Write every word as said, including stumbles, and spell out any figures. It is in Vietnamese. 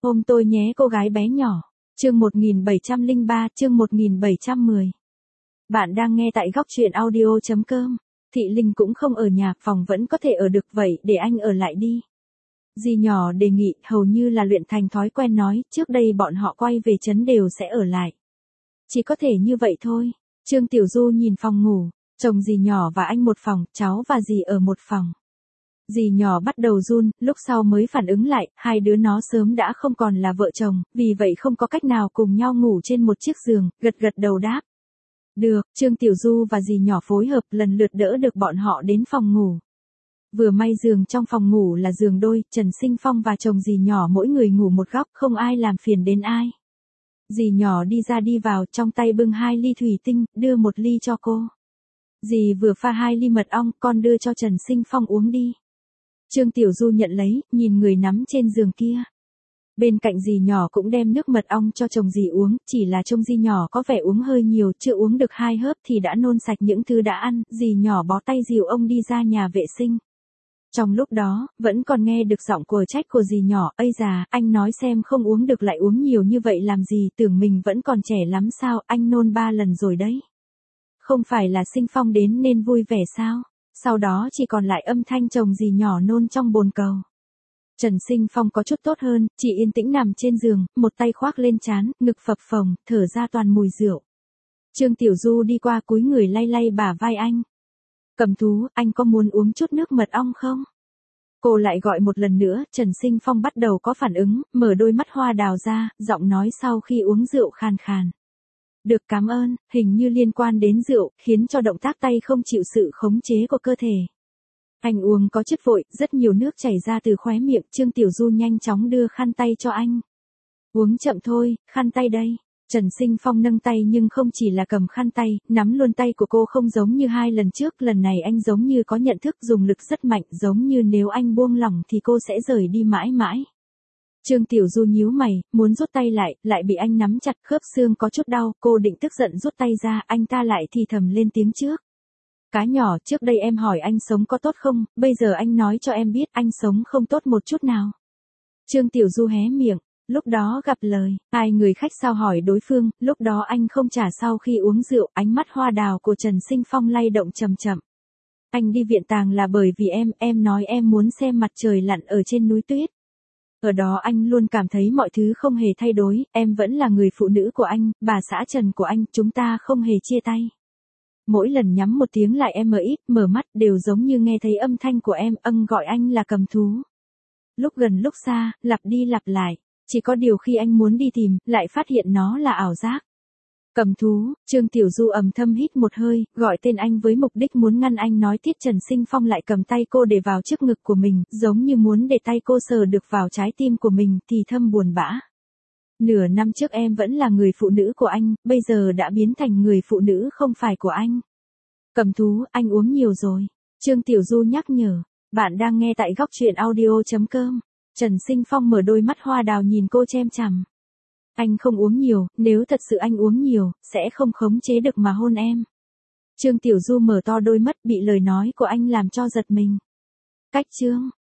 Ôm tôi nhé cô gái bé nhỏ. Chương một nghìn bảy trăm lẻ ba, chương một nghìn bảy trăm mười. Bạn đang nghe tại góc truyện audio chấm com. Thị Linh cũng không ở nhà, phòng vẫn có thể ở được, vậy để anh ở lại đi. Dì nhỏ đề nghị, hầu như là luyện thành thói quen nói, trước đây bọn họ quay về trấn đều sẽ ở lại. Chỉ có thể như vậy thôi. Trương Tiểu Du nhìn phòng ngủ, chồng dì nhỏ và anh một phòng, cháu và dì ở một phòng. Dì nhỏ bắt đầu run, lúc sau mới phản ứng lại, hai đứa nó sớm đã không còn là vợ chồng, vì vậy không có cách nào cùng nhau ngủ trên một chiếc giường, gật gật đầu đáp. Được, Trương Tiểu Du và dì nhỏ phối hợp lần lượt đỡ được bọn họ đến phòng ngủ. Vừa may giường trong phòng ngủ là giường đôi, Trần Sinh Phong và chồng dì nhỏ mỗi người ngủ một góc, không ai làm phiền đến ai. Dì nhỏ đi ra đi vào, trong tay bưng hai ly thủy tinh, đưa một ly cho cô. Dì vừa pha hai ly mật ong, con đưa cho Trần Sinh Phong uống đi. Trương Tiểu Du nhận lấy, nhìn người nằm trên giường kia. Bên cạnh dì nhỏ cũng đem nước mật ong cho chồng dì uống, chỉ là trông dì nhỏ có vẻ uống hơi nhiều, chưa uống được hai hớp thì đã nôn sạch những thứ đã ăn, dì nhỏ bó tay dìu ông đi ra nhà vệ sinh. Trong lúc đó, vẫn còn nghe được giọng của trách của dì nhỏ, ây già, anh nói xem không uống được lại uống nhiều như vậy làm gì, tưởng mình vẫn còn trẻ lắm sao, anh nôn ba lần rồi đấy. Không phải là Sinh Phong đến nên vui vẻ sao? Sau đó chỉ còn lại âm thanh chồng dì nhỏ nôn trong bồn cầu. Trần Sinh Phong có chút tốt hơn, chỉ yên tĩnh nằm trên giường, một tay khoác lên trán, ngực phập phồng, thở ra toàn mùi rượu. Trương Tiểu Du đi qua cúi người lay lay bả vai anh. Cầm Thú, anh có muốn uống chút nước mật ong không? Cô lại gọi một lần nữa, Trần Sinh Phong bắt đầu có phản ứng, mở đôi mắt hoa đào ra, giọng nói sau khi uống rượu khàn khàn. Được, cảm ơn, hình như liên quan đến rượu, khiến cho động tác tay không chịu sự khống chế của cơ thể. Anh uống có chút vội, rất nhiều nước chảy ra từ khóe miệng, Trương Tiểu Du nhanh chóng đưa khăn tay cho anh. Uống chậm thôi, khăn tay đây. Trần Sinh Phong nâng tay nhưng không chỉ là cầm khăn tay, nắm luôn tay của cô không giống như hai lần trước, lần này anh giống như có nhận thức dùng lực rất mạnh, giống như nếu anh buông lỏng thì cô sẽ rời đi mãi mãi. Trương Tiểu Du nhíu mày, muốn rút tay lại, lại bị anh nắm chặt, khớp xương có chút đau, cô định tức giận rút tay ra, anh ta lại thì thầm lên tiếng trước. Cá nhỏ, trước đây em hỏi anh sống có tốt không, bây giờ anh nói cho em biết anh sống không tốt một chút nào. Trương Tiểu Du hé miệng, lúc đó gặp lời, hai người khách sao hỏi đối phương, lúc đó anh không trả sau khi uống rượu, ánh mắt hoa đào của Trần Sinh Phong lay động chậm chậm. Anh đi viện tàng là bởi vì em, em nói em muốn xem mặt trời lặn ở trên núi tuyết. Ở đó anh luôn cảm thấy mọi thứ không hề thay đổi, em vẫn là người phụ nữ của anh, bà xã Trần của anh, chúng ta không hề chia tay. Mỗi lần nhắm một tiếng lại em mở ít, mở mắt đều giống như nghe thấy âm thanh của em, âng gọi anh là Cầm Thú. Lúc gần lúc xa, lặp đi lặp lại, chỉ có điều khi anh muốn đi tìm, lại phát hiện nó là ảo giác. Cầm Thú, Trương Tiểu Du ầm thầm hít một hơi, gọi tên anh với mục đích muốn ngăn anh nói tiếp. Trần Sinh Phong lại cầm tay cô để vào trước ngực của mình, giống như muốn để tay cô sờ được vào trái tim của mình, thì thâm buồn bã. Nửa năm trước em vẫn là người phụ nữ của anh, bây giờ đã biến thành người phụ nữ không phải của anh. Cầm Thú, anh uống nhiều rồi. Trương Tiểu Du nhắc nhở, bạn đang nghe tại góc truyện audio chấm com. Trần Sinh Phong mở đôi mắt hoa đào nhìn cô chem chằm. Anh không uống nhiều, nếu thật sự anh uống nhiều, sẽ không khống chế được mà hôn em. Trương Tiểu Du mở to đôi mắt, bị lời nói của anh làm cho giật mình. Cách chương,